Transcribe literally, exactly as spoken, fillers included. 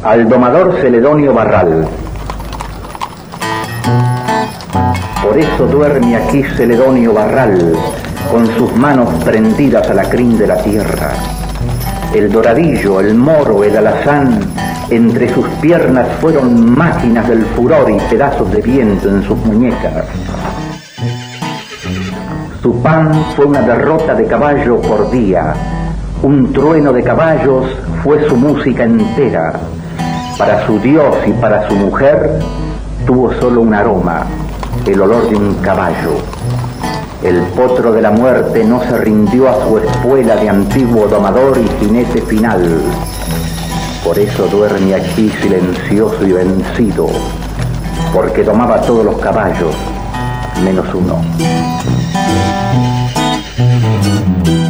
Al domador Celedonio Barral. Por eso duerme aquí Celedonio Barral, con sus manos prendidas a la crin de la tierra. El doradillo, el moro, el alazán, entre sus piernas fueron máquinas del furor y pedazos de viento en sus muñecas. Su pan fue una derrota de caballo por día, un trueno de caballos fue su música entera. Para su Dios y para su mujer tuvo solo un aroma, el olor de un caballo. El potro de la muerte no se rindió a su espuela de antiguo domador y jinete final. Por eso duerme aquí silencioso y vencido, porque domaba todos los caballos, menos uno.